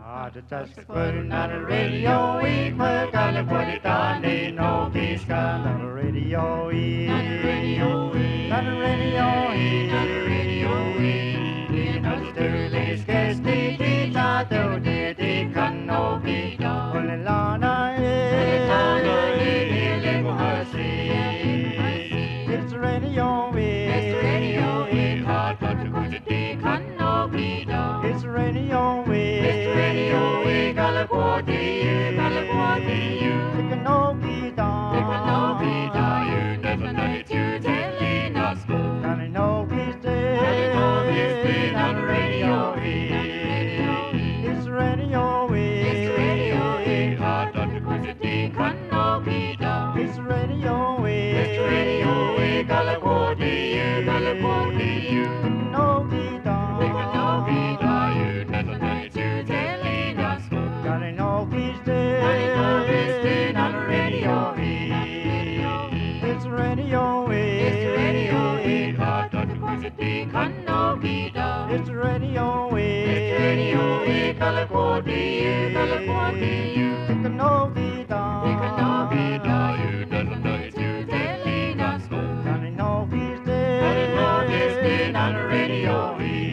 Just putting on the radio, we gotta put it on, they know he's got on the radio, on the radio, on the radio, on the radio, in the Sterling Case, they thought they can no be done. Only Lana, it's the radio, it's the radio, hard but to go to they can no be done. It's the radio, It's radio, California, California, take a no be down, you doesn't know it's you telling us, Johnny no he's dead, on the radio.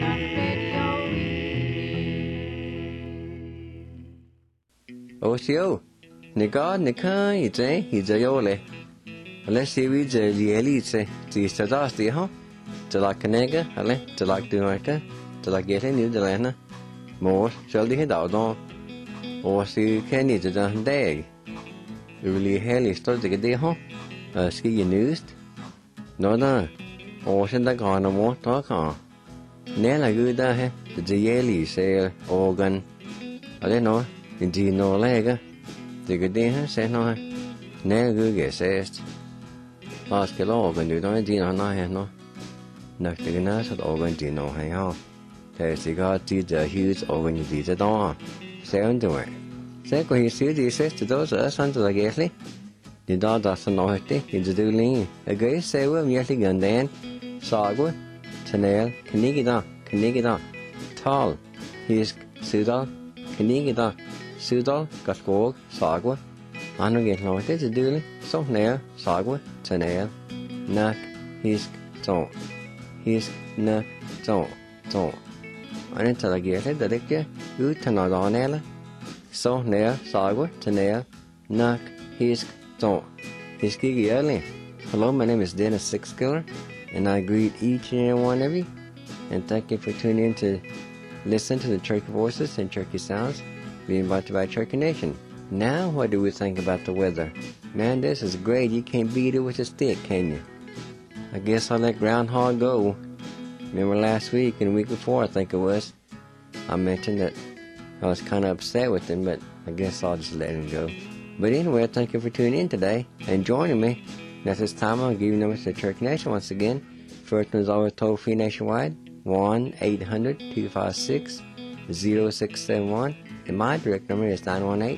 Osio, Nika, he's a yole. Let's see, we the elite, the Stadasti, huh? To like Canega, alle, to like Dunarka, to like getting new Delana, more shall the head out on, or see Kenny to the day. Really hell is starting to get there, huh? Ski news? No, or send the car no more talk on. Nella good, the jelly sail organ. I don't know, indeed no leg. The good day, say no. Nella good says. Ask a organ, you don't know. Nạc từ nó sẽ organ chỉ nổ hay không? Thì chỉ có chỉ giờ huge organ gì sẽ đó. Sẽ ấn rồi. Sẽ có hình xíu gì sẽ từ đó sẽ sang từ là ghét đi. Thì đó đã sẽ nổi hết thì từ từ lên. Ở cái xe với miếng thì gần đến. Sao quá? Chanel, cái đó. Tall, his sudal, cái đó. Sudal, cắt cổ, sao quá? Anh nó ghét nổi thế từ từ lên. Xong nè, sao quá? Chanel, nạc, his, tall. His na so. Anh ta là ghé thế đấy chứ, cứ thằng nào đó nè là, so nè, sai quá, thằng nè, knock his so, his key ghé lên. Hello, my name is Dennis Sixkiller, and I greet each and every one of you, and thank you for tuning in to listen to the Cherokee voices and Cherokee sounds being brought to you by Cherokee Nation. Now, what do we think about the weather? Man, this is great. You can't beat it with a stick, can you? I guess I'll let Groundhog go. Remember last week and the week before, I think it was, I mentioned that I was kind of upset with him, but I guess I'll just let him go. But anyway, thank you for tuning in today and joining me. And at this time, I'll give you numbers to Cherokee Nation once again. First one is always toll-free nationwide, 1-800-256-0671. And my direct number is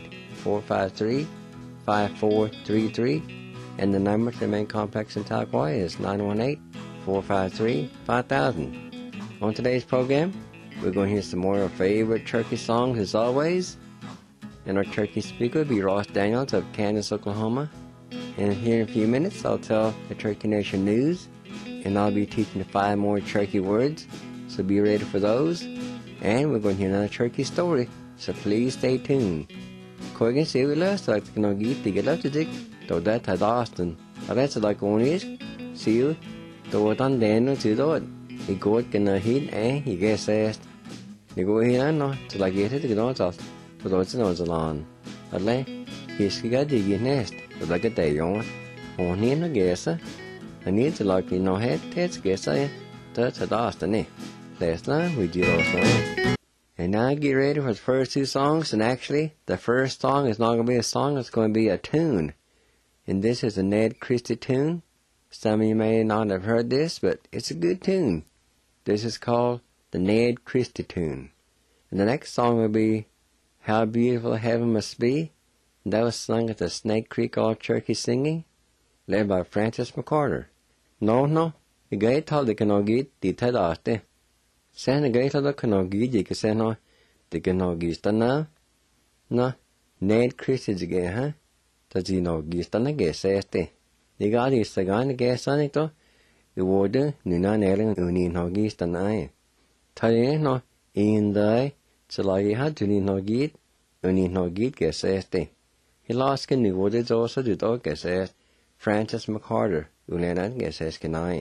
918-453-5433. And the number to the main complex in Tahlequah is 918-453-5000. On today's program, we're going to hear some more of our favorite Cherokee songs as always. And our Cherokee speaker will be Ross Daniels of Kansas, Oklahoma. And here in a few minutes, I'll tell the Cherokee Nation news. And I'll be teaching 5 more Cherokee words, so be ready for those. And we're going to hear another Cherokee story, so please stay tuned. Corgan see we last like to know get to get up to dig. Though that had Austin. That's like on is. See you. Though it on then to do it. He go it can hit and he gets asked. He go here no to like get it to get on to those nose along. At length, he's got the nest, but like a day on. On him a guesser. I need to like you know head test guesser. That's had Austin eh. Last time we did also. And now get ready for the first 2 songs. And actually, the first song is not going to be a song, it's going to be a tune. And this is a Ned Christie tune. Some of you may not have heard this, but it's a good tune. This is called the Ned Christie tune. And the next song will be How Beautiful Heaven Must Be. And that was sung at the Snake Creek All Cherokee Singing, led by Francis McCarter. No, the gay told the canoe get the ted after. Sen the gay told the canoe get the canoe the Ganogistana, na, Ned Christians again, huh? The Ginogistana guess, este. The God is the gun guess on it, the water, Nuna Nellen, Unin Hogistana. Tell no, in the Salagi had to need no git, Unin Hogit guess, este. He lost in the water also to dog guess, Francis McCarter, Ulena guess, Escanai.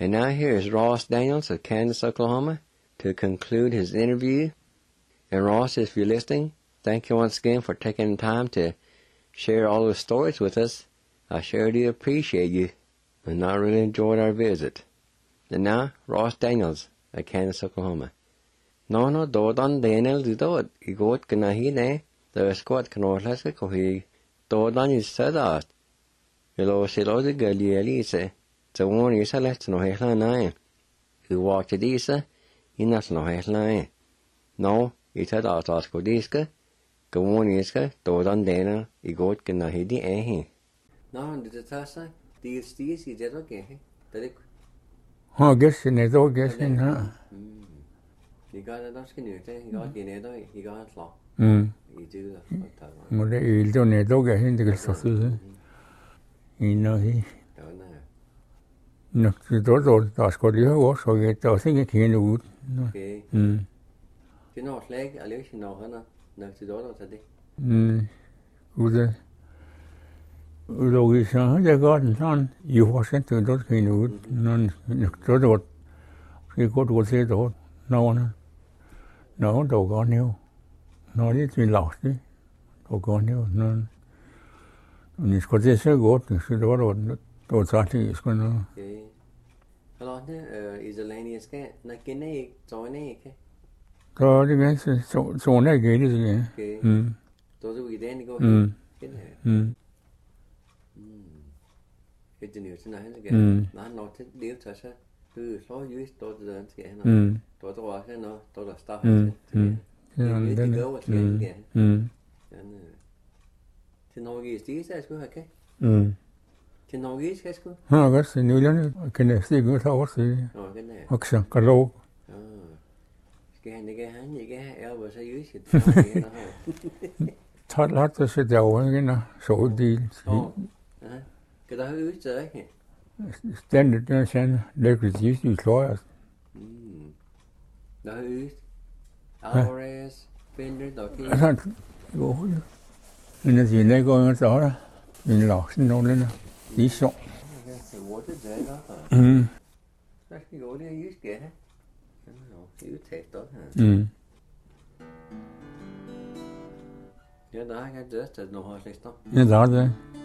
And now here is Ross Daniels of Kansas, Oklahoma, to conclude his interview. And Ross, if you're listening, thank you once again for taking the time to share all those stories with us. I sure do appreciate you, and I really enjoyed our visit. And now, Ross Daniels of Kansas, Oklahoma. No, Dodan Daniel did he got Ganahine, the squad Canolasca, he Dodan is said that. Hello, Silo the Galielise, the one is a less no headline. Who walked it Isa, he not no headline. No, he said out Oscodiska, go one iska, Dodan Daniel, he got Ganahidi eh. No, did the Tassa, the Stees, he did okay. Oh, guessing it, all guessing, huh? He got a dusky new thing, he got the he got a law. He do that. Well, he'll do it, all getting the sausage. You know, he. No, the door, that's what you was, so get, I think it came to wood. Okay. You know, leg, I wish you know, Hannah, next to the door today. Good. Rồi sao giờ con son yêu hoa sen từ đó khi nó đột khi có đột xe đột nó đầu con nhiều nó đi chuyện lỏng chứ đầu con nhiều nó mình có thể sẽ gột thì sẽ đột ra thì có nó Hello, Israelians cái na cái này cho này cái đó thì cái số này cái gì cái tôi tôi cái này có cái này cái chuyện như thế này cái nó thích điều thật sự số dưới tôi giờ cái nó tôi vào cái nó tôi là start cái go cái thì nó cái gì sẽ có cái thì nó cái sẽ có cái gì nữa là cái này sẽ có thao cái này hoặc là cái lô cái này cái hắn gì cái eo bờ sẽ dưới thì thoát lát tôi sẽ đào cái nó số đi cái đó ứ chơi standard nó sẽ để cái gì thì thôi đó ứ Alvarez Fender đó kia nên gì này coi nó rõ đó mình lọt xin đâu lên tí sọ cái gỗ thế dễ đó cái gỗ đi ứ kìa ứ thiệt tốt hả nhớ đó cái đứa thật nổ hoa sẽ stop nhớ rõ rồi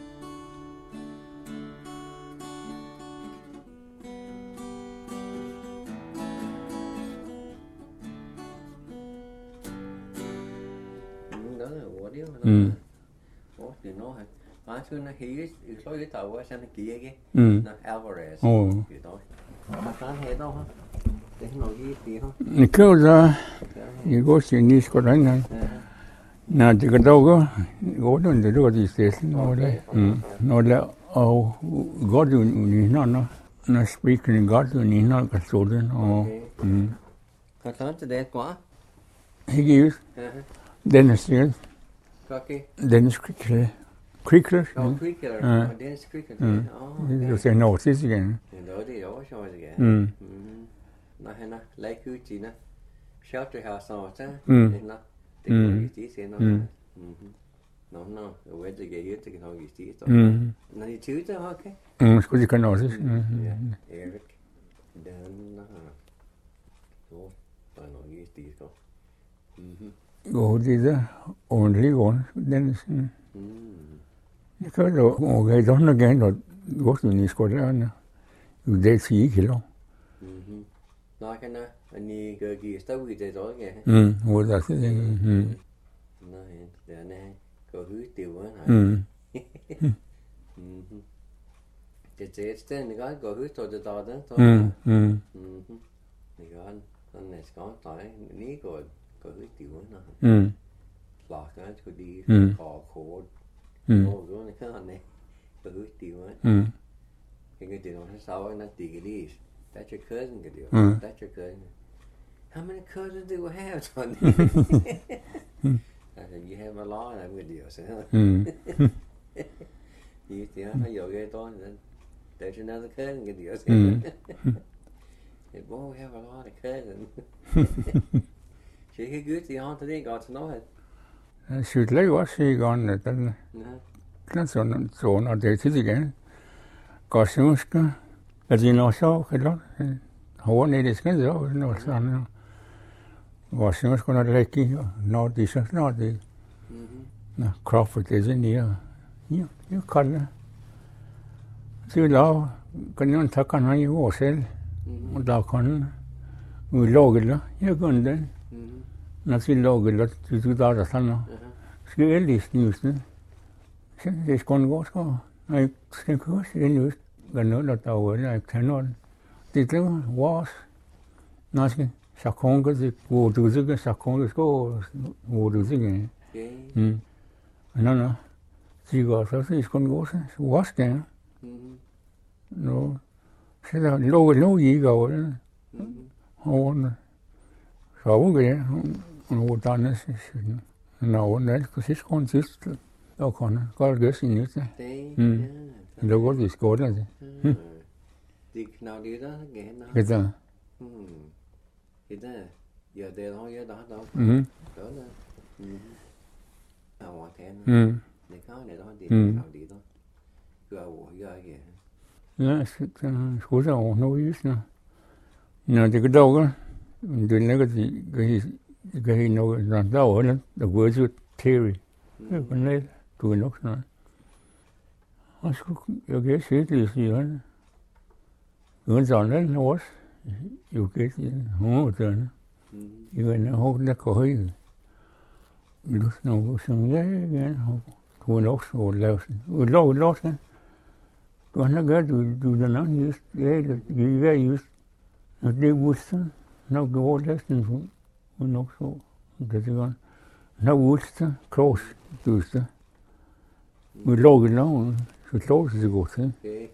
đó là gỗ điếu gỗ thì nó hả mà xưa nó hí số cái tàu qua sang cái kia cái là Alvarez kiểu đó mà sáng hè đâu hả để nó gì thì không cái ra cái gỗ xin đi có đánh này nè thì cái đâu có gỗ nó để được gì thế nó đấy nó là gỗ thì nó speaking gỗ thì nó cái số đấy cái sáng thì đẹp quá he gives Dennis here Dennis Crickler Dennis Crickler you say no this again đó thì đó rồi again nó hay nó lấy cứ chỉ nó shelter house nào chứ nó tí xe nó ở cái gì cái nó gì tí nó đi chứ chứ ok scusi che no Eric Dan nó toàn nó gì tí có go đi ra only one Dennis cái đó cái đó nó cái nó gỗ thì ní có ra nè để xí kilo nói cái nó anh cái gì tao cái đó kìa ngồi ra thế nói để này có hứa tiêu á hả cái tên cái có hứa tôi đó đó thôi cái anh này có tỏi ní có hứa tiêu á nè lọt cái có đi cò khổ ngồi rồi cái anh này có hứa tiêu á cái điều nó sau nó tì cái đi that's your cousin cái điều that's your cousin how many cousins do you have son I said you have a lot I'm cái điều sao gì thì nó vô ghê to there's another cousin cái điều sao boy we have a lot of cousins she cái good thì on today got to know it should lấy quá xí con này tên nó số nó để thứ gì cái có số cái Altså, når så kan du hårdt ned, det skal så, når sådan, hvor så skal der lægge, når det så snart det, når Crawford det er sådan her, ja, det kan det. Så laver, kan jeg tage kan han i vores selv, og der kan vi lage det, jeg kan den. Når vi lager det, så der er sådan, skal jeg lige snuse det. Så det skal gå, skal jeg skal køre det just. Ganun tahu na kanon. Tito was nasi sakong ke wudu ke sakong ko wudu ke. Nana sigo so si kon go was ke. No se da lo yi go. On so ge no dan是no那个是kon just da kon gar ge sin ut. Det går det skål det. Det knald det der igen. Det der. Det der. Ja, det er jo der. Đó là. Hvor thế. Det kan det der det knald det der. Gør ikke. Ja, skulle så over just nu. Når det går dog. Det ligger det noget der der the word theory. Det kan det du nok sådan. Og så jeg kan se det siger. Uden sådan også. Jo kan det sådan. Jeg vil nok der køje. Du snakker sådan ja. Du nok så lave. Og lov sådan. Du har nok du der nok just det er just. Og det udstår. Nok går det sådan. Og nok så. Det er godt. Nok udstår. Cross. Du udstår. Vi lager noget. Så slår det godt, ikke?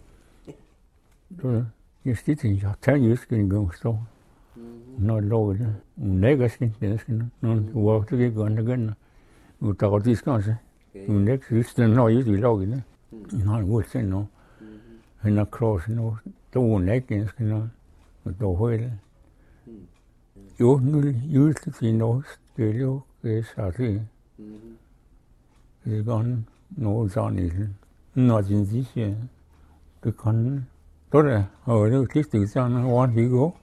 Så jeg stiger, jeg tager just en gang stå. Når jeg laver det. Hun lægger sig, det skal når du har det ikke godt, og der det skal også. Hun lægger sig, det når jeg laver det. Hun har en udsendt nu. Han har krosset nu. Der hun lægger, skal når og der højde. Jo, nu just det nu, det er jo det så det. Det går noget sådan i det. Når den siger, det kan det og det er lidt sådan hvor det går.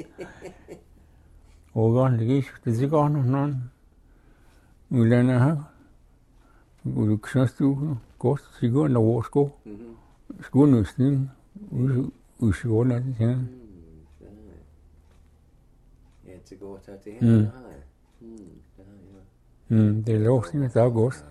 Og godt det går nogen. Udlandet her. Du kan du godt sikkert når vores sko. Skoene siden udskåler det her. Ja, det går til det her. Det er lov til det er godt.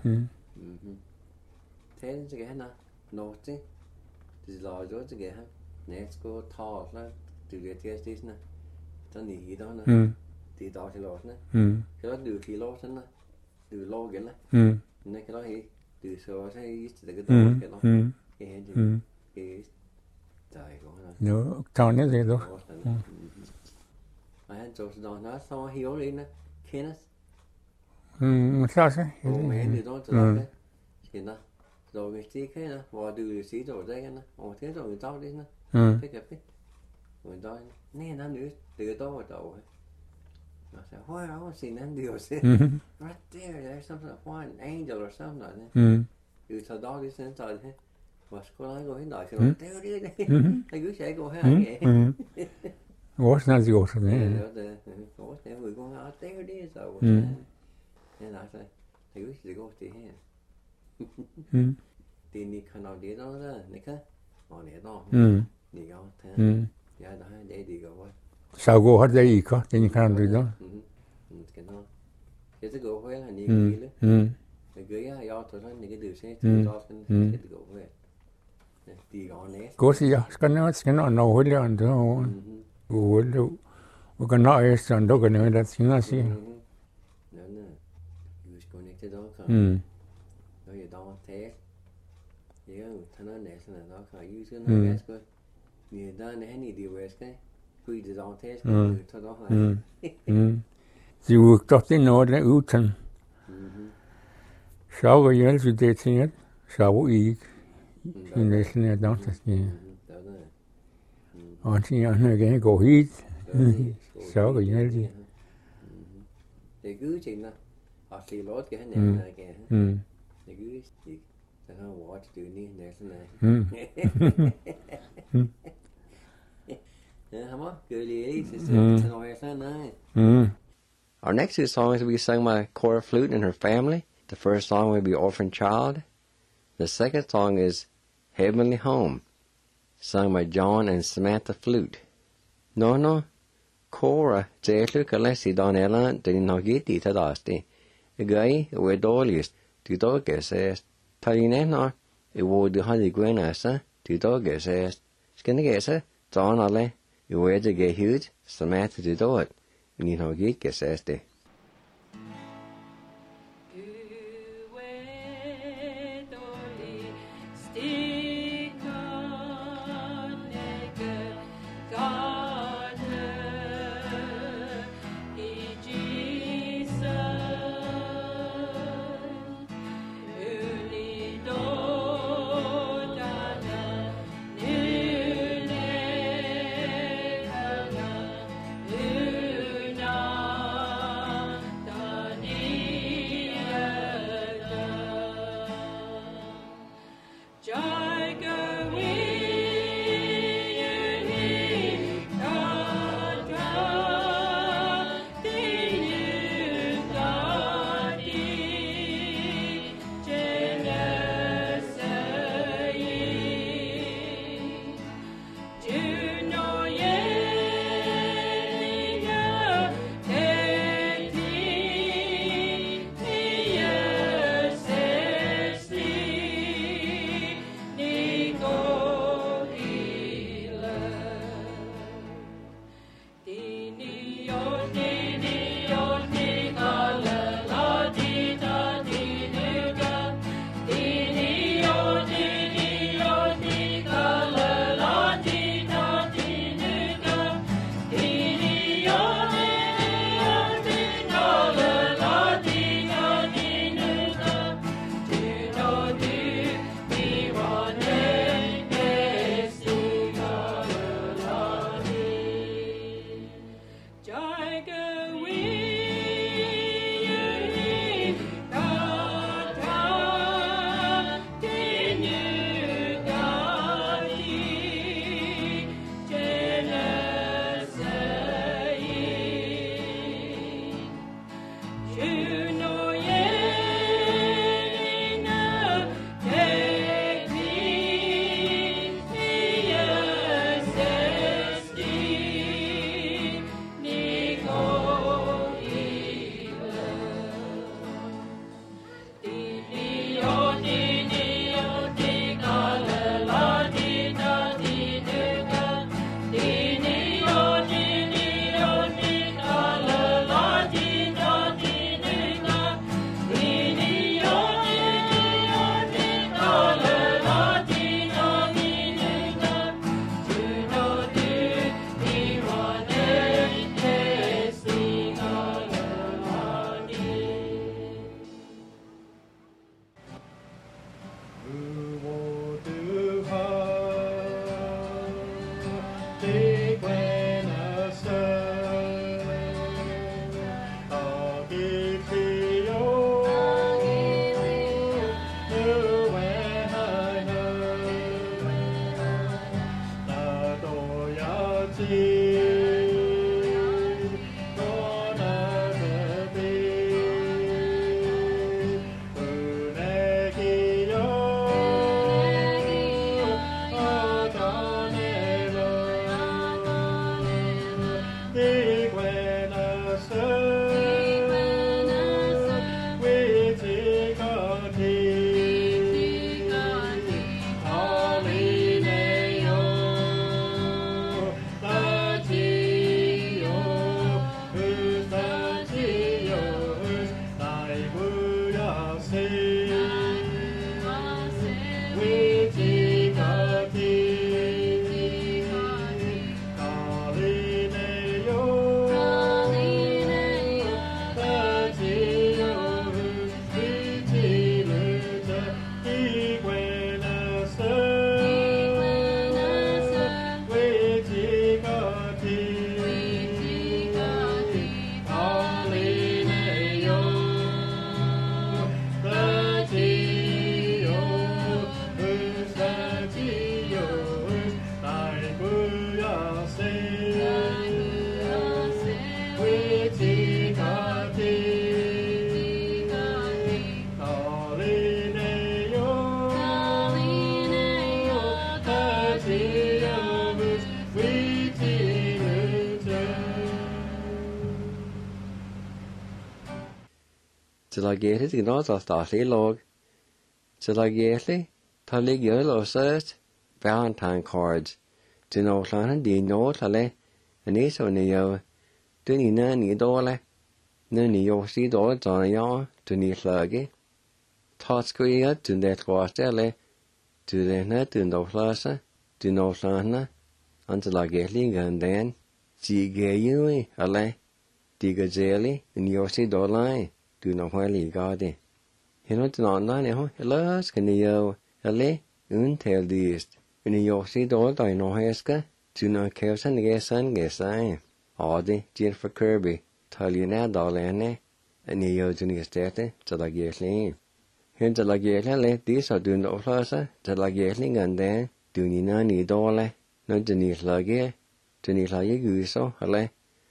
Tælen til han når det lader jo til han næsko taler du vet jeg det sådan der ni der det der til låsne kan du kilo sådan du lå gælder nej kan du ikke du så også i det der eller det der er godt nu tager ned det då og han tog så der så hiver ind Kenneth så så men det der til Kenneth rồi hvis det kan nè, hvor du siger rồi đây nè, og thế rồi tao đi nè, thế kẹp đi, rồi tao nè nó nữa, từ đó vào đầu, nó sẽ hoa áo xin anh điều sẽ, right there, there's something like an angel or something nè, từ sau đó đi xem trời thế, và cô nói cô hiện đại thì nói theo đi đây, thầy cứ sẽ cô hay vậy, What's not the other name? Có theo người con áo theo đi rồi, thế là sao, thầy cứ sẽ cô thì hết. Thì ni khả năng đi đó đó, ni khá, họ nè đó, ni có thế, giờ đó để đi gọi. Sao cô hết đây có, thì ni khả năng đi đó. Cái đó, cái thứ gọi là ni gửi đấy, ni gửi á, do thôi ni cái điều xe, cho cái gọi về, đi gọi nè. Cô gì à, cái nó nấu hơi lên đó, cô đâu, cái nó ấy sản đó cái này là chính là gì? Nó nè, use connected đó không? Rồi đó thế, vậy á, thằng nó nè, thằng nó khai use cái nó cái, người ta nè ni điều về cái, quy được đó thế, thằng đó hay. Sie wird doch den Norden uten. Schau jeg så det ting, schau I næsten er der det. Og ting han kan gå hit. Schau jeg det. Det cứ chuyện là, họ xì lót cái này này kìa. Det cứ gì, thằng nó watch từ ni næsten này. Our next two songs will be sung by Cora Flute and her family. The first song will be Orphan Child. The second song is Heavenly Home, sung by John and Samantha Flute. No, Cora, Zetlu Kalesi Don Ellen, the Nogiti Tadasti. A guy with Dolius, the dog says, Talinena, a wood the Honey Gwenasa, the dog says, Skinagesa, John Ale, a way to get huge, Samantha to do it. You know, Geek says they. til a géirli ag ná a stálaí log, til a géirli tá lig dheol ó sait Valentine cards, du nó chlána dí nó a le a níos ó ní dheol, du ní na ní dóla, nu ní dheosí dóla dána dheá du ní llagi. Tá scuíad du net gháiste le, du lena du nó chlása, du nó chlána, an til a géirli gan den, dí géiúi a le, dí go déli in dheosí dólaí, du nó hhuilí gádi. Hino du ná ná neho, ilas gan ní dheol, a le, tel díist, in dheosí dóla da nó héasca, du nó céwsan gésan, ádi, Jennifer Kirby, talí na dá lena, a ní dheol du ní stéte, til a géirli. Hyn til a géirli le, dís a du nó chlása, til a géirli gan den, du ní na ní dóla, no du ní llagi, gúso, a le,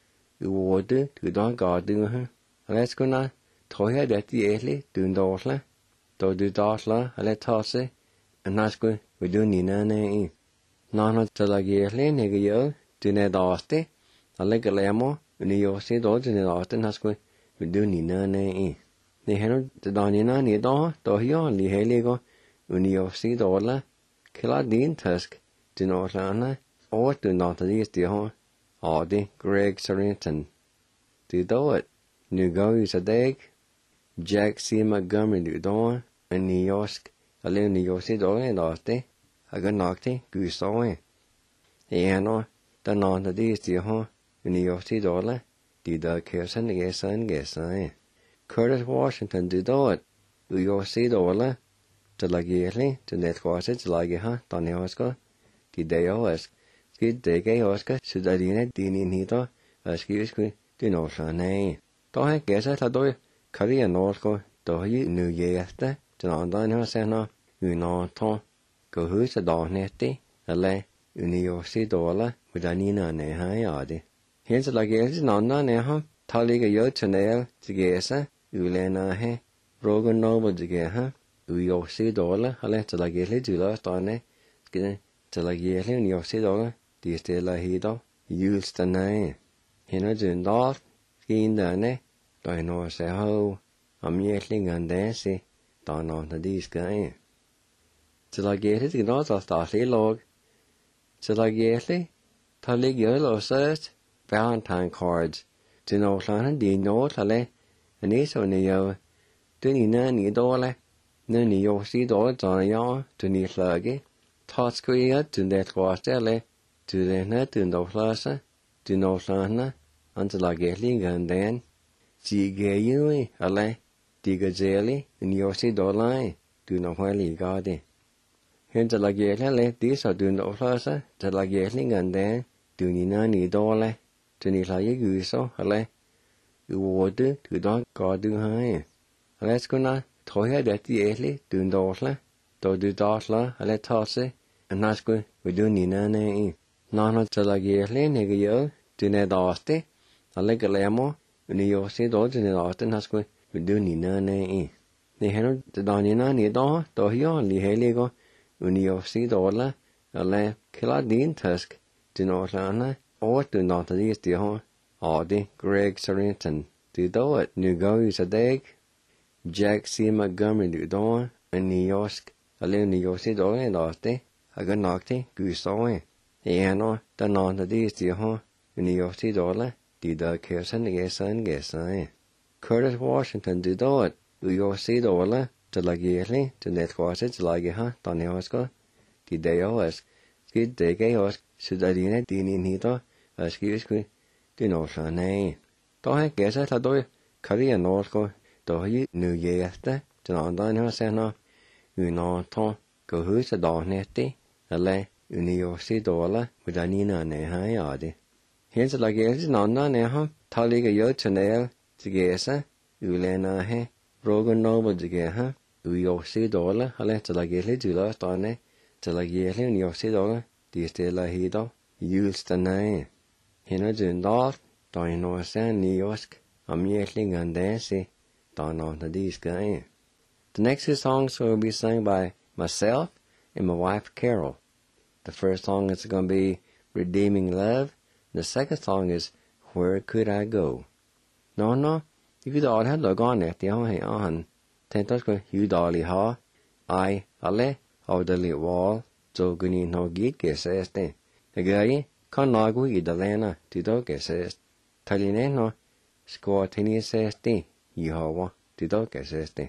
uodu, du dá gádu ha, a le skuna, tóhia deti éhli, du dóla, do du dásla, a le tási, a nasku, vi du ní na nei. Nána til a géirli nega dheol, du ne dásti, a le galemo, uní dheosí dó du ne dásti, nasku, vi du ní na nei. Ní henu du dá ní na ní dá, dóhio an lí héli go, uní dheosí dóla, kila dín tusk, du nó chlána, ó du náta dís dího, ádi Greg Sarrington. Du dóit, nu gáis a deg, Jack C. Montgomery du dó, a ní dheosc, a le ní dheosí dóla e dásti, a go náchti gúsói. Éano, da náta dís dího, uní dheosí dóla, di da céwsan gésan. Curtis Washington du dóit, u dheosí dóla, til a géirli, du net ghása til a géha, da neosco, di deo as, skid dege osca, sudadina dini nito, askivisku, du nó chlánaí. Tá he gésa la dói, cari a nósco, dóhi nu yéasta, du ná dáinho sena, u ná tó, go hús a dáneti, a le, uní dheosí dóla, mudanina neha ádi. Hens a la gésa nána neha, tali ga yo tunéil, di gésa, u le na he, Rogan Noble di géha, u dheosí dóla, a le, til a géli dúla stáne, skid til a géli uní dheosí dóla, di este la hido, yúls da nae. Hina dún dát, skín dane, da hino se ho, am yétling an desi, da ná na díska e. Til a géli di gnát a stáli log, til a géli, tá lig dheol ó sait Valentine cards, du nó chlána dí nó a le, a níos ó ní dheol, du ní na ní dóla, nu ní dheosí dóla dána dheá, du ní llagi, tá scuíad du net gháiste le, du lena du nó chlása, du nó chlána, an til a géirli gan den, dí géiúi a le, dí go déli in dheosí dólaí, du nó hhuilí gádi. Hyn til a géirli le, dís a du nó chlása, til a géirli gan den, du ní na ní dóla, du ní llagi gúso a le, uodu, du dá gádu hae. A le skuna, tóhia deti éhli, du dóla, do du dásla a le tási, a nasku, vi du ní na nei. Nána til a géirli nega dheol, du ne dásti, a le galemo, uní dheosí dó du ne dásti, nasku, vi du ní na nei. Ní henu du dá ní na ní dá, dóhio an lí héli go, uní dheosí dóla, a le, kila dín tusk, du nó chlána, ó du náta dís dího, ádi Greg Sarrington. Du dóit, nu gáis a deg, Jack C. Montgomery du dó, a ní dheosc, a le uní dheosí dóla e dásti, a go náchti gúsói. Éano, da náta dís dího, uní dheosí dóla, di da céwsan gésan. Curtis Washington du dóit, u dheosí dóla, til a géirli, du net ghása til a géha, da neosco, di deo as, skid dege os, sudadina dini nito, askivisku, du nó chlánaí. Tá he gésa la dói, cari a nósco, dóhi nu yéasta, du ná dáinho sena, u ná tó, go hús a dáneti, a le, uní dheosí dóla, mudanina neha ádi. Hens a la gésa nána neha, tali ga yo tunéil, di gésa, u le na he, Rogan Noble di géha, u dheosí dóla, a le, til a géli dúla stáne, til a géli uní dheosí dóla, di este la hido, yúls da nae. Hina dún dát, da hino sen ní dheosc, am yétling an desi, da ná na díska e. The next two songs will be sung by myself and my wife Carol. The first song is going to be Redeeming Love. The second song is Where Could I Go? No, If you don't have the gun at the on, Tentacle, you dolly ha, I, alle, of the little wall, so good no gig, says then. The guy, con nagu I the lana, to dog, says. Talineno, squat tiny says thee, you hawa, to dog, says then.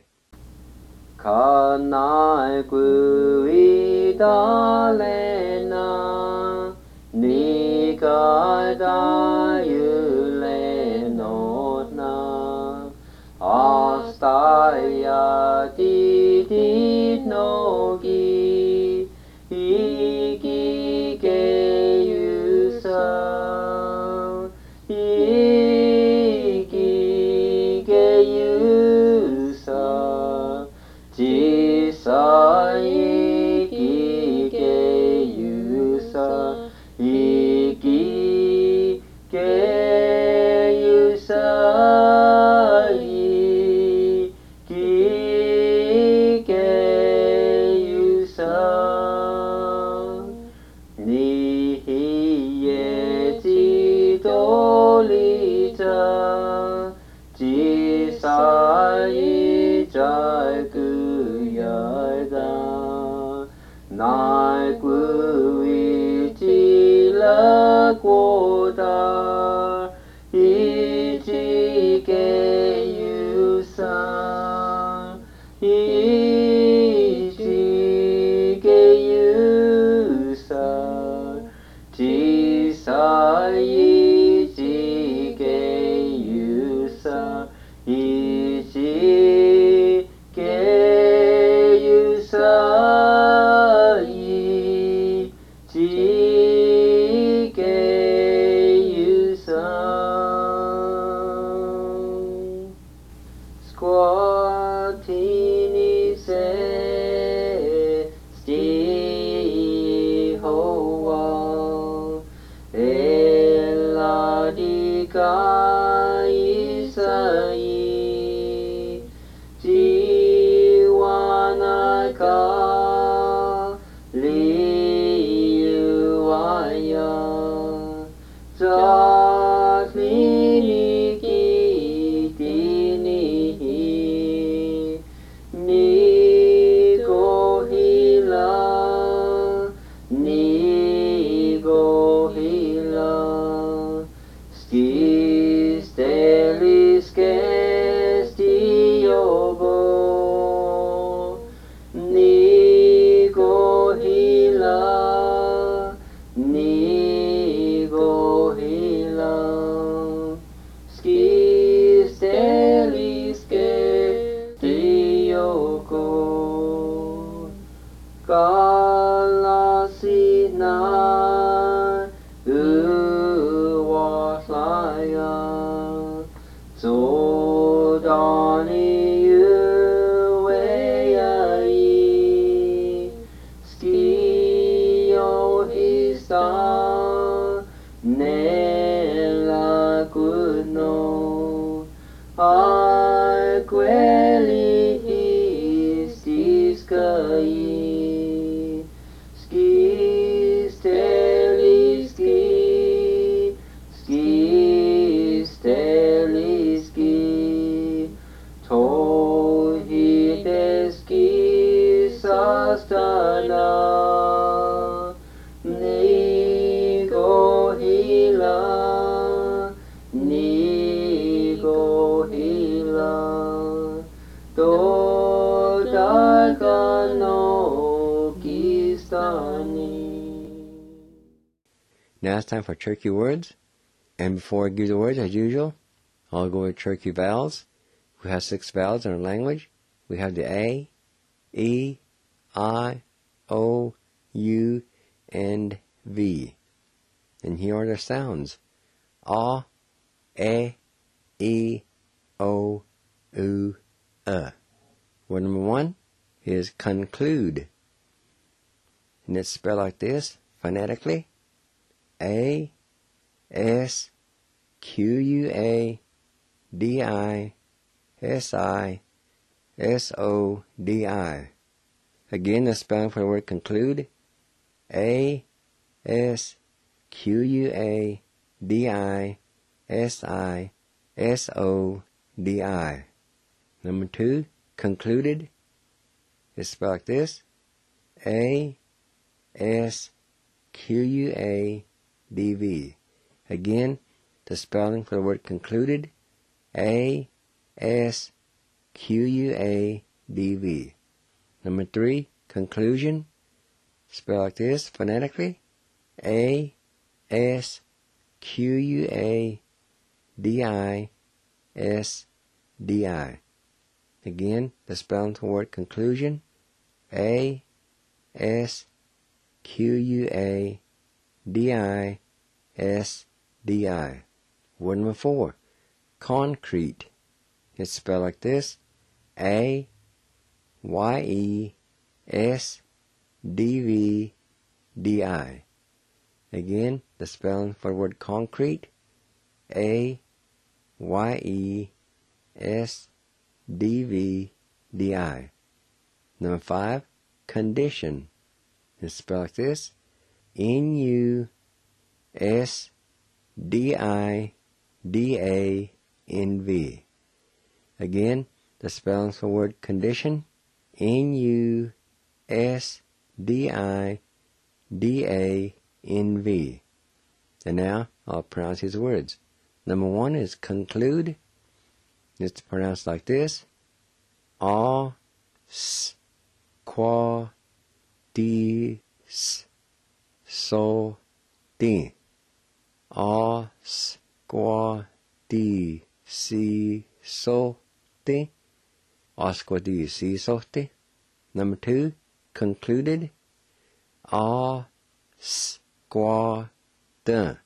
Kanagu I the lana, Nika da you le not na. Astaya did no gi, iki ge you sa, iki ge you sa, jisa iki ge you sa, iki ge you sa. Nai kui chi la quo da ichi ke you sa ichi ke you sa chi sa ichi ke you sa ichi ke you sa. Squatini se sti hoa ella di isai jiwanaka liuaya Jatlini kitini ni go hila ski stelis kesti yogo ni go hila ski stelis kesti yogo Kalasina uwaslaya Zodani uweyai Skio hista nella kuno Ai quelli histis kai Sastana ni go hila do no kistani. Now it's time for Cherokee words, and before I give the words, as usual, I'll go with Cherokee vowels. We have 6 vowels in our language. We have the A, E, I, O, U, and V. And here are their sounds. A, E, E, O, U, Word number 1 is conclude. And it's spelled like this, phonetically. A, S, Q, U, A, D, I, S, I, S, O, D, I. Again, the spelling for the word conclude. A, S, Q, U, A, D, I, S, I, S, O, D-I. Number 2, concluded. It's spelled like this. A-S-Q-U-A-D-V. Again, the spelling for the word concluded. A-S-Q-U-A-D-V. Number 3, conclusion. Spelled like this phonetically. A-S-Q-U-A-D-I-S-D-I. Again, the spelling for the word conclusion. A-S-Q-U-A-D-I-S-D-I. Word number 4, concrete. It's spelled like this. A-Y-E-S-D-V-D-I. Again, the spelling for the word concrete. A-Y-E-S-D-V-D-I. Number 5, condition. It's spelled like this. N-U-S-D-I-D-A-N-V. Again, the spelling for the word condition. N-U-S-D-I-D-A-N-V. And now, I'll pronounce these words. Number 1 is conclude. It's pronounced like this. A-S-Q-U-A-D-S-O-D. A-S-Q-U-A-D-S-O-D. A-S-Q-U-A-D-S-O-D. Number 2, concluded. A-S-Q-U-A-D.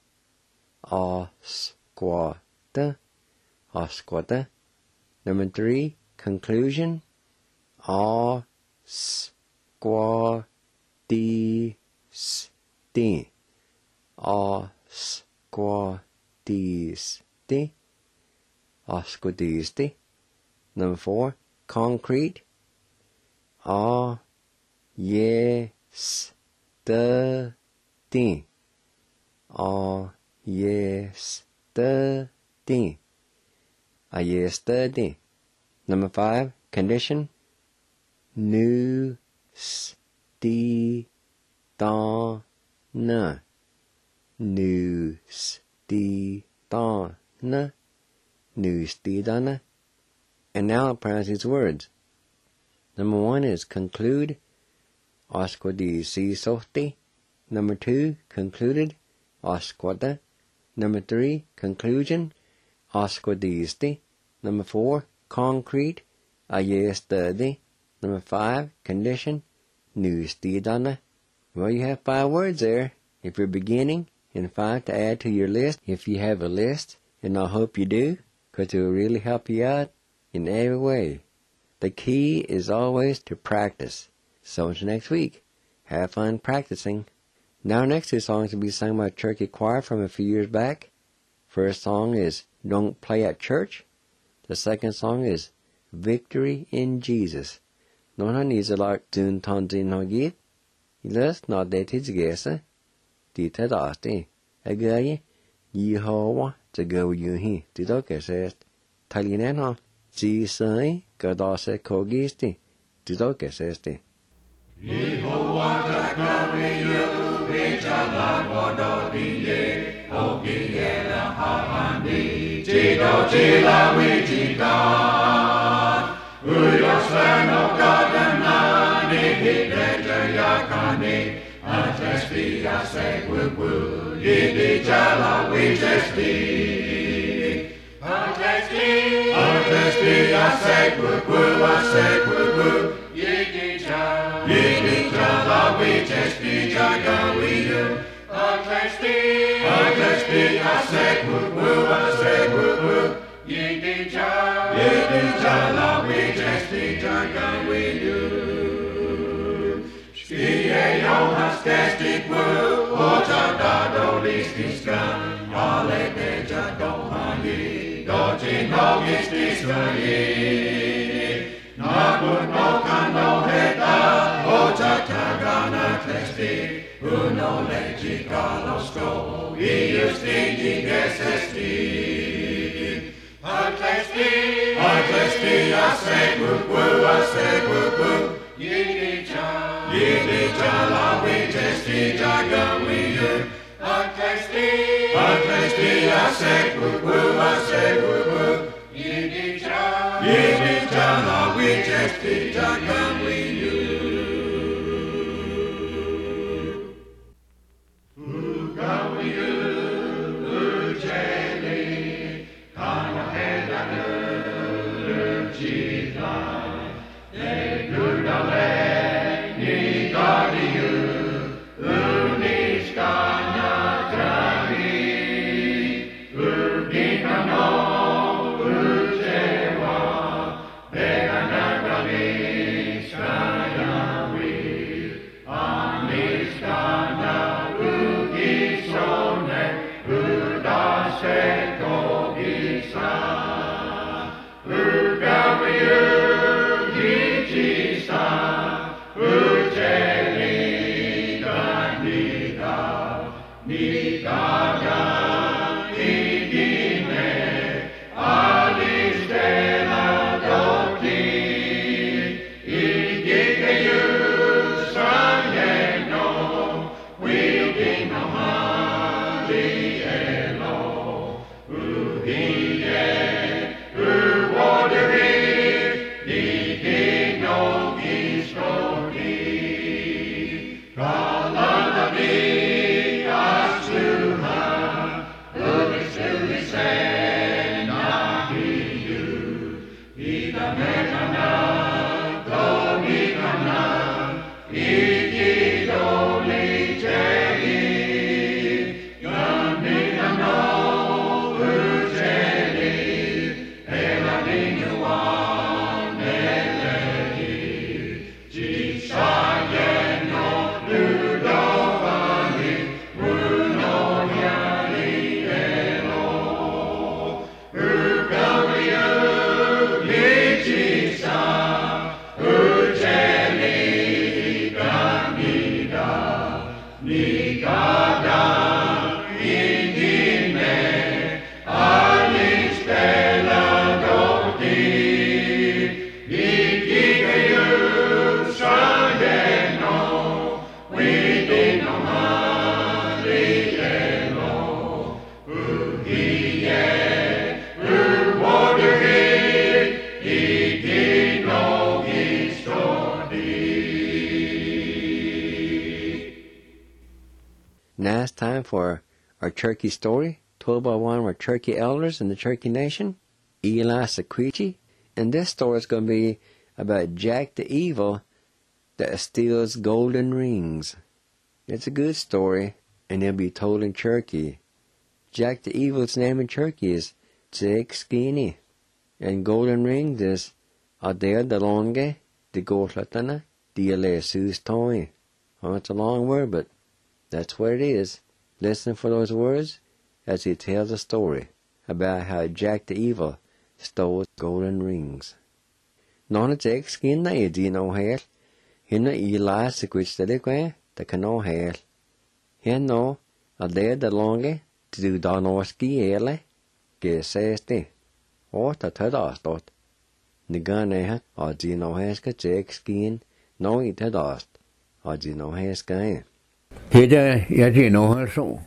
A-S-Q-U-A-D. A-S-Q-U-A-D. Number 3, conclusion. A-S-Q-U-A-D-S-D. A-S-Q-U-A-D-S-D. A-S-Q-U-A-D-S-D. Number 4, concrete. A-yes-D-D. A-yes-D-D. A-yes-D-D. Number 5, condition. Nu-s-D-Da-na. Nu-s-D-Da-na. Nu-s-D-Da-na. And now I'll pronounce these words. Number 1 is conclude. A-S-Q-U-A-D-S-D. Number 2, concluded. A-S-Q-U-A-D. Number 3, conclusion. A-S-Q-U-A-D-S-D. Number 4, concrete. A-yes-D-D. Number 5, condition. Nu-s-D-Da-na. Well, you have 5 words there if you're beginning, and 5 to add to your list if you have a list, and I hope you do, because it will really help you out in every way. The key is always to practice. So until next week, have fun practicing. Now our next 2 songs will be sung by a Cherokee choir from a few years back. First song is Don't Play at Church. The second song is Victory in Jesus. Nå har ni så lagt dun tantin har gitt. I løst nå det tidsgese. De til dati. Jeg gøy. Jehova til gå juhi. De dere sest. Talinen har. Jesus gadase kogisti. De dere sest. Jehova takariyu vichala gododiye ogiyela hahandi jido jila wijika uyosano kadana nihidreja yakani atesti asegwu yidi jala wijesti atesti asegwu Yidija la wijesti jagawiyu Atesti asegwu Yidija la wijesti jagawiyu Shkiye yo hastesti wu Oja dado listiska Ale deja dohani Doji no gistiska Nakut no kano heta, ocha tagana testi, uno legi kalosko, ius digi gesesti. Atesti, Cresty, I say whoop woo, I say whoop woo. Yiddy chala, we testy jaga we you. Cresty, I say whoop woo, I say whoop woo. Yiddy chala, we testy jaga we you. Now it's time for our Cherokee story, told by one of our Cherokee elders in the Cherokee Nation, Eli Sequeechee. And this story is going to be about Jack the Evil that steals golden rings. It's a good story, and it'll be told in Cherokee. Jack the Evil's name in Cherokee is Jake Skinny, and golden rings is Adair the Longe, the Gortlatana, the Alesus Toy. Oh, it's a long word, but that's what it is. Listen for those words as he tells a story about how Jack the Evil stole golden rings. Nona Jack Skin na idi no hair. Hina Eli Sequeechee the Quay, the cano hair. Here no, a there the longe, to do Donorski ele, get says de. Or the third astot. The gun eh, or Gino Haska Jack Skin, no it had asked, or Gino Haska. Here, you know her so.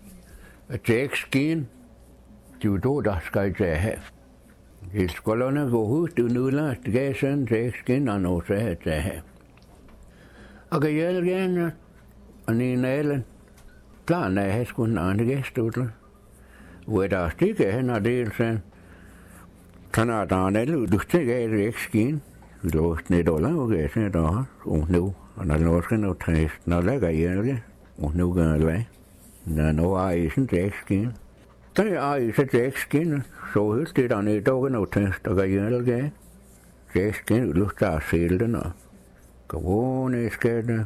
A Jack Skin, to do that sky have. His colonna go who to new last gas and Jack Skin, I know say have. A gay again, and in Ellen. Plan I has gone on the guest total. Where I stick and I did say, can I down a little to take a Jack Skin? We lost $8, guess it all, oh no, and I lost no taste, not like a year, oh no gun away. No eyes and Jack Skin. Three eyes at Jack Skin, so he did on a dog no taste of a year again. Jack Skin looked out sealed enough. Go on, is scared.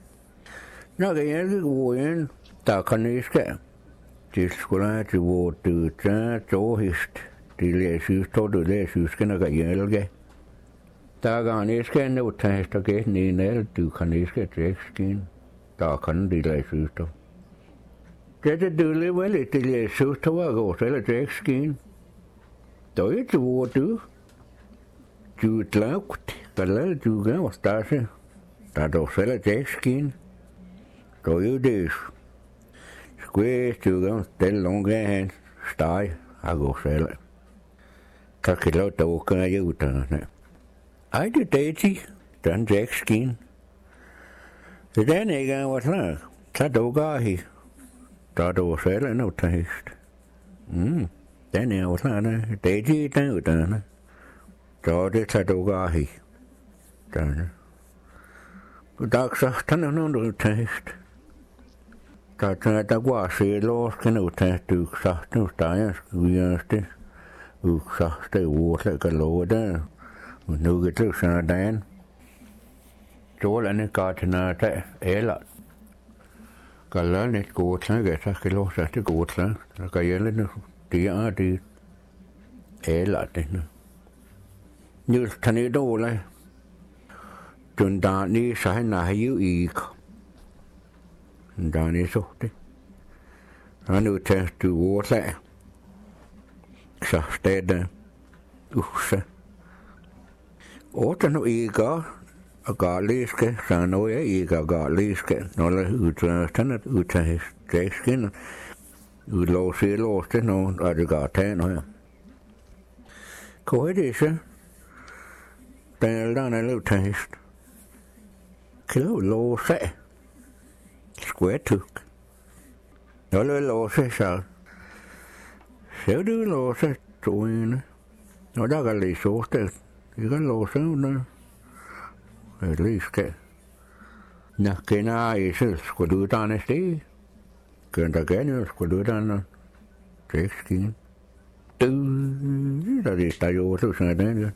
Now the year go in, taken is scared. This scratch would do that, so his delicious told the less can a year again. Tagan is can no taste again, ni nail to Kaniska Jack Skin. Taken delicious to. Did it do live well? It delicious to go tell a Jack Skin. Do it would do. Juutlaukut, tällä juuga vastaasi. Tadosella tekskin. Tojuudis. Squeeze juuga tellongeen stai agosella. Kakilo toukana juutana. Aidi teiti tämän tekskin. Den eikä vastaan. Tadogaahi. Tadosella nautahista. Den ei vastaan. Teiti täytänä. Tade tadogaahi. Tänne. Taksa tänne on nautahista. Tätä kuasi losken utahista yksahtusta ja skujasti. Yksahti vuosleika luoda. Nukituksena tämän. Tuollainen kaatinaata elä. Kalla nyt kuutsan kesäksi lohsahti kuutsan. Kajelle tiaati elätin. Nythän tuolle. Tuntaan niin sain nähju iika. Tuntaan niin suhti. Hän nyt tehty vuosle. Sahsteeda. Uhse. Ootanut iikaa. Gaaliske sanoi iikaa gaaliske. Noille ytsästänyt ytsähiskeiskin. Yloosi loosti no adikaateenoja. Kohdissa. Täällä on ytsähistä. Kyllä loose. Skuetuk. Noille loose saa. Se on loose tuin. No takalli suhteet. Ikan loose on. Liske. Näkkinä ei se skudutaan esti. Köntäkään skudutaan tekskin. Tadista juotus näin.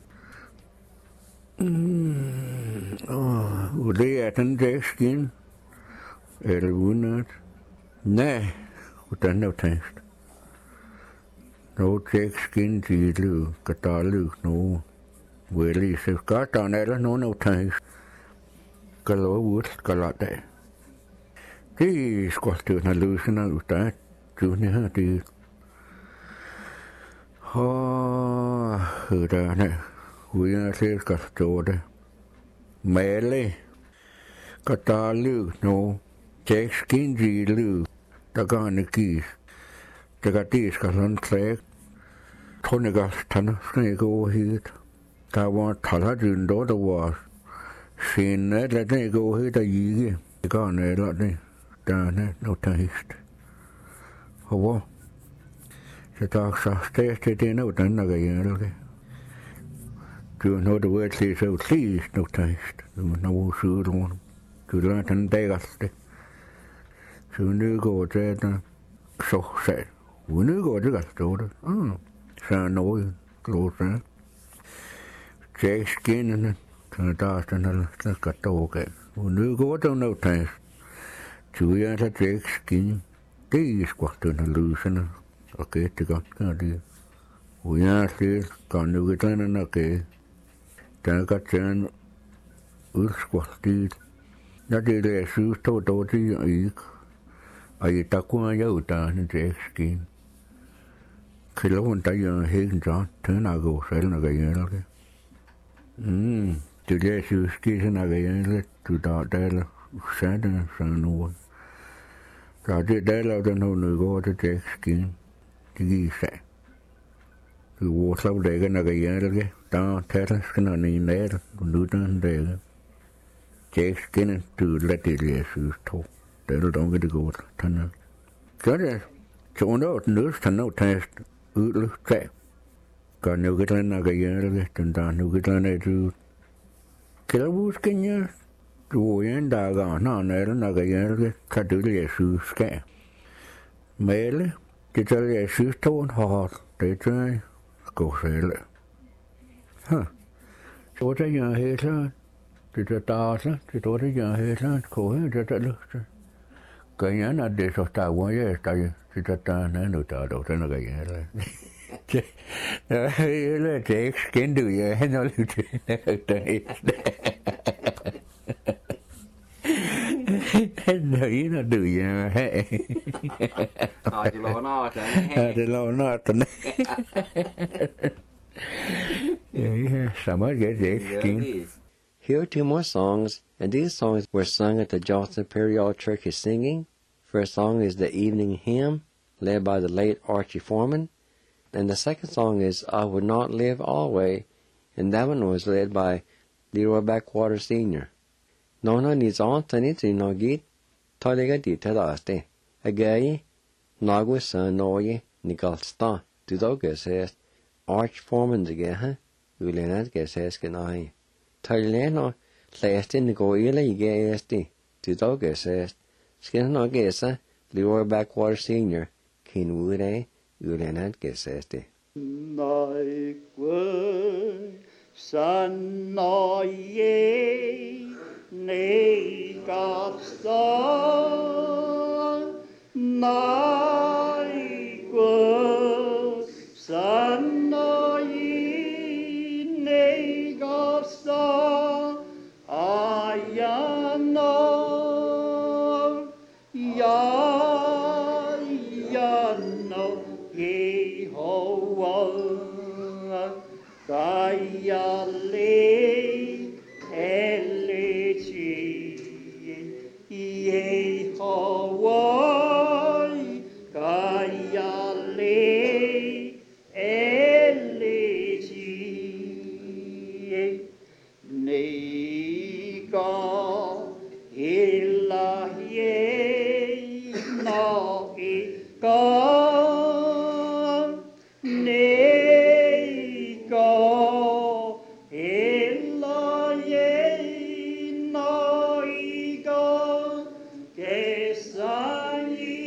Ulieten tekskin. Elvunat. Nej, kuten ne tekst. No tekskin tiilu, katalu, no. Veli se kataan eller no tekst. Kalo uut kalate. Tiis kohtuuna lyysena yhtään. Tyynähän tiis. Hyvänä. Huijaa sirkastuode. Meille. Katalu, no. Tekskin tiilu. Takana kiis. Taka tiiskas on träk. Tonnikastana snegåhit. Der var taladyn då det var. Sinne snegåhit og jige. Det går eller det. Der notahist. Hova. Så der sagde det det nu den der gælde. Du når du ved til så tis notahist. Du når sydon. Du lader den dagaste. Så nu går det der. Så sagde. Nu går det godt stå det. Så noget klart. Tekskinene. Der er sådan noget kattoge. Nu går det notahist. Tuja så tekskin. Det er skvartuna lysene. Og det godt gør det. Og jeg siger, kan du ikke lade noget. Der kan tage udskvartet. Jeg det er synes, det ikke. Og jeg der kunne jeg uddanne tekskin. Kiloen der jeg helt så. Den er god selv, når jeg gjør det. Det er synes, når jeg gjør det. Du der sætter sådan noget. Så det der lavede noget går til tekskin. Det giver sig. Du var så dækker, når jeg gjør det. Der tager skal han i nær. Du nu den dækker. Tekskin, du lader det jeg synes to. Det er dog det godt. Så det. Så under den nødt til noget test. Udlugt sig. Gør nu ikke den, når jeg gjør det. Den der nu ikke den, du. Kan du huske jeg? Du er en dag, når jeg gjør det. Kan du det, jeg synes skal. Male. Det er jeg synes to hårdt. Det er jeg. Gå selv. Så det jeg helt klart. Det er data. Det er det jeg helt klart. Det er lugt. Kan jeg når det så der hvor jeg er. Det er der nu der er den der jeg er. Det er ikke skænd du jeg er noget det. Nøjner du jeg er. Det lå nart. Ja, det lå nart. Yeah, summer gets skin. Here are two more songs, and these songs were sung at the Johnson Imperial Church singing. First song is the Evening Hymn, led by the late Archie Foreman, and the second song is I Would Not Live Always, and that one was led by Leroy Backwater Sr. Nona needs on Tanit in Nogit, Taliga di Tadaste, Agayi, Nagwa San Noye, Nigalstan, Dudoga says, Arch Foreman again, Ulenat says, Ganai. Taileno, last in the Goila, Yesti, Dudoga says, Skin Nogesa, Leroy Backwater Sr., King Woode, Ulenat says, Nightwood, sun noye, negap star, Nightwood, sun noye, negap star, ayano, yano, Yehovah, Gayale, Elechi, Yehovah, Gayale, Elechi, Nega, Elaye, Naega, Nego, Elaye, Noigo, Gesayi,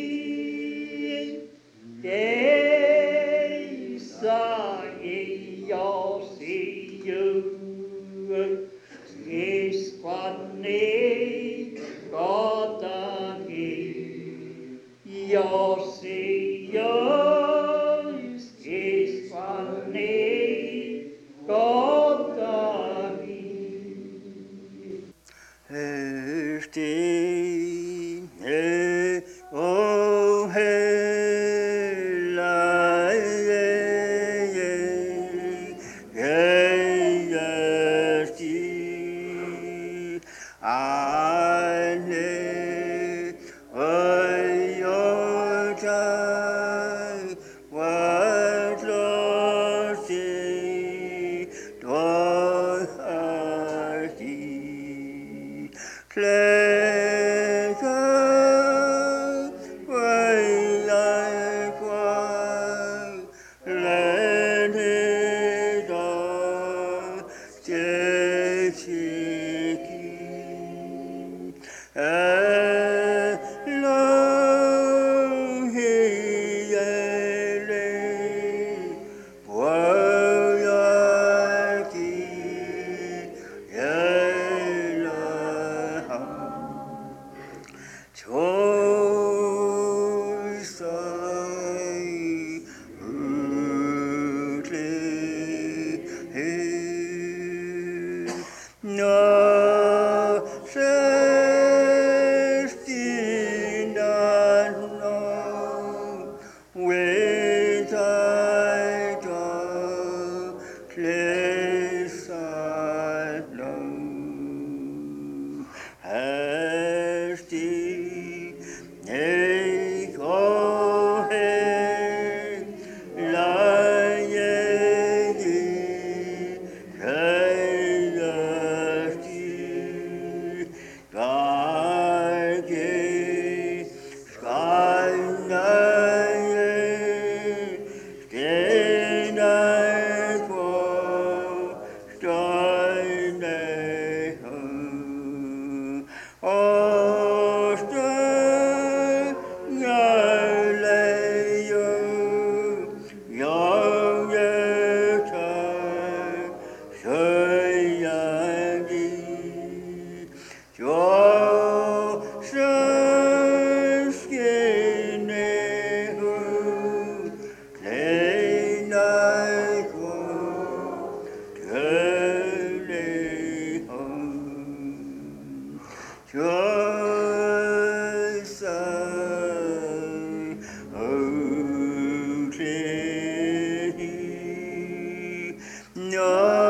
Gesayi, Yosiyu, Gesquane, Godagi, Yosiyu, No.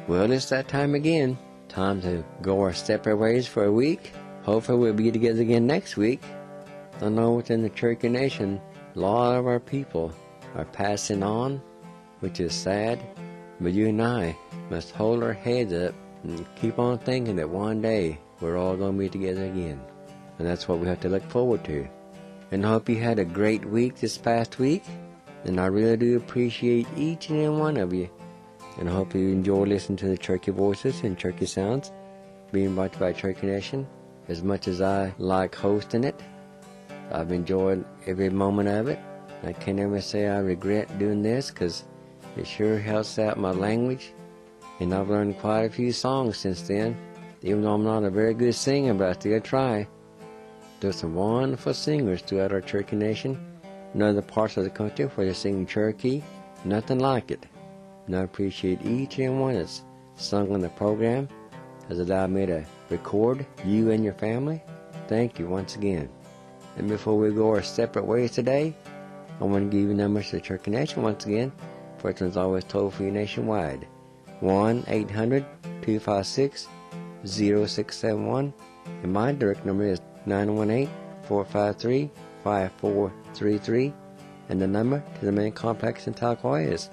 Well, it's that time again. Time to go our separate ways for a week. Hopefully we'll be together again next week. I know within the Cherokee Nation, a lot of our people are passing on, which is sad. But you and I must hold our heads up and keep on thinking that one day we're all going to be together again. And that's what we have to look forward to. And I hope you had a great week this past week. And I really do appreciate each and every one of you. And I hope you enjoy listening to the Cherokee Voices and Cherokee Sounds being brought to you by Cherokee Nation. As much as I like hosting it, I've enjoyed every moment of it. I can't ever say I regret doing this because it sure helps out my language. And I've learned quite a few songs since then. Even though I'm not a very good singer, but I still try. There's some wonderful singers throughout our Cherokee Nation and other parts of the country where they sing Cherokee. Nothing like it. And I appreciate each and one that's sung on the program, has allowed me to record you and your family. Thank you once again. And before we go our separate ways today, I want to give you numbers to the Cherokee Nation once again. First one's always toll-free nationwide. 1-800-256-0671. And my direct number is 918-453-5433. And the number to the main complex in Talcoy is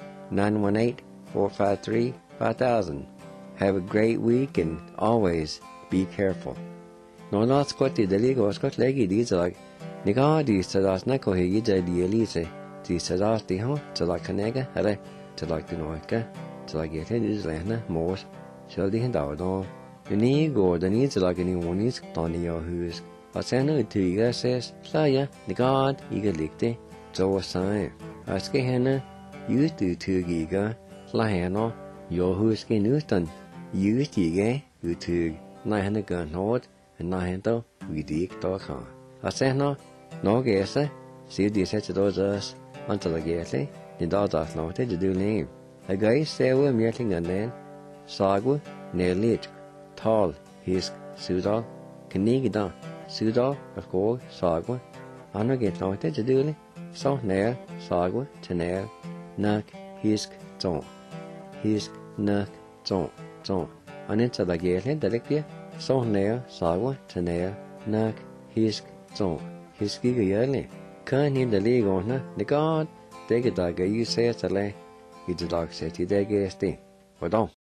918-453-5000. Have a great week and always be careful. No, not Scotty, the legal Scott Leggy, these are like Nigadi, so that's not going to get the Elise. These are that's the home, to like Canega, Hele, to like the Noika, to like get it is Lana, Morse, shall the hand out on. The knee go, the needs like anyone is Tony or who's. I send it to you guys says, Slaya, the God, you get licked, so a sign. I skate Hannah. Used to giga, Lahano, yo who's skin Houston. Used to you to 900 gun hold, and 900 we dig dog car. I said no guess, see the set of those us until I guess the dog off no to do name. A guy say we're meeting and then Sagwa, nearly tall, his Sudal, Kanigida, Sudal, of course, Sagwa. I don't get no to do it. So nair, Sagwa, to nair. Nak, hisk, zon. Hisk, nak, zon. And into the gate, the lecture, so near, sagwa, tenair, nak, hisk, zon. Hiski yearly. Can't hear the league on her. The God, take a dog, you say it's a lay. It's a dog, said he, they guessed it. But don't.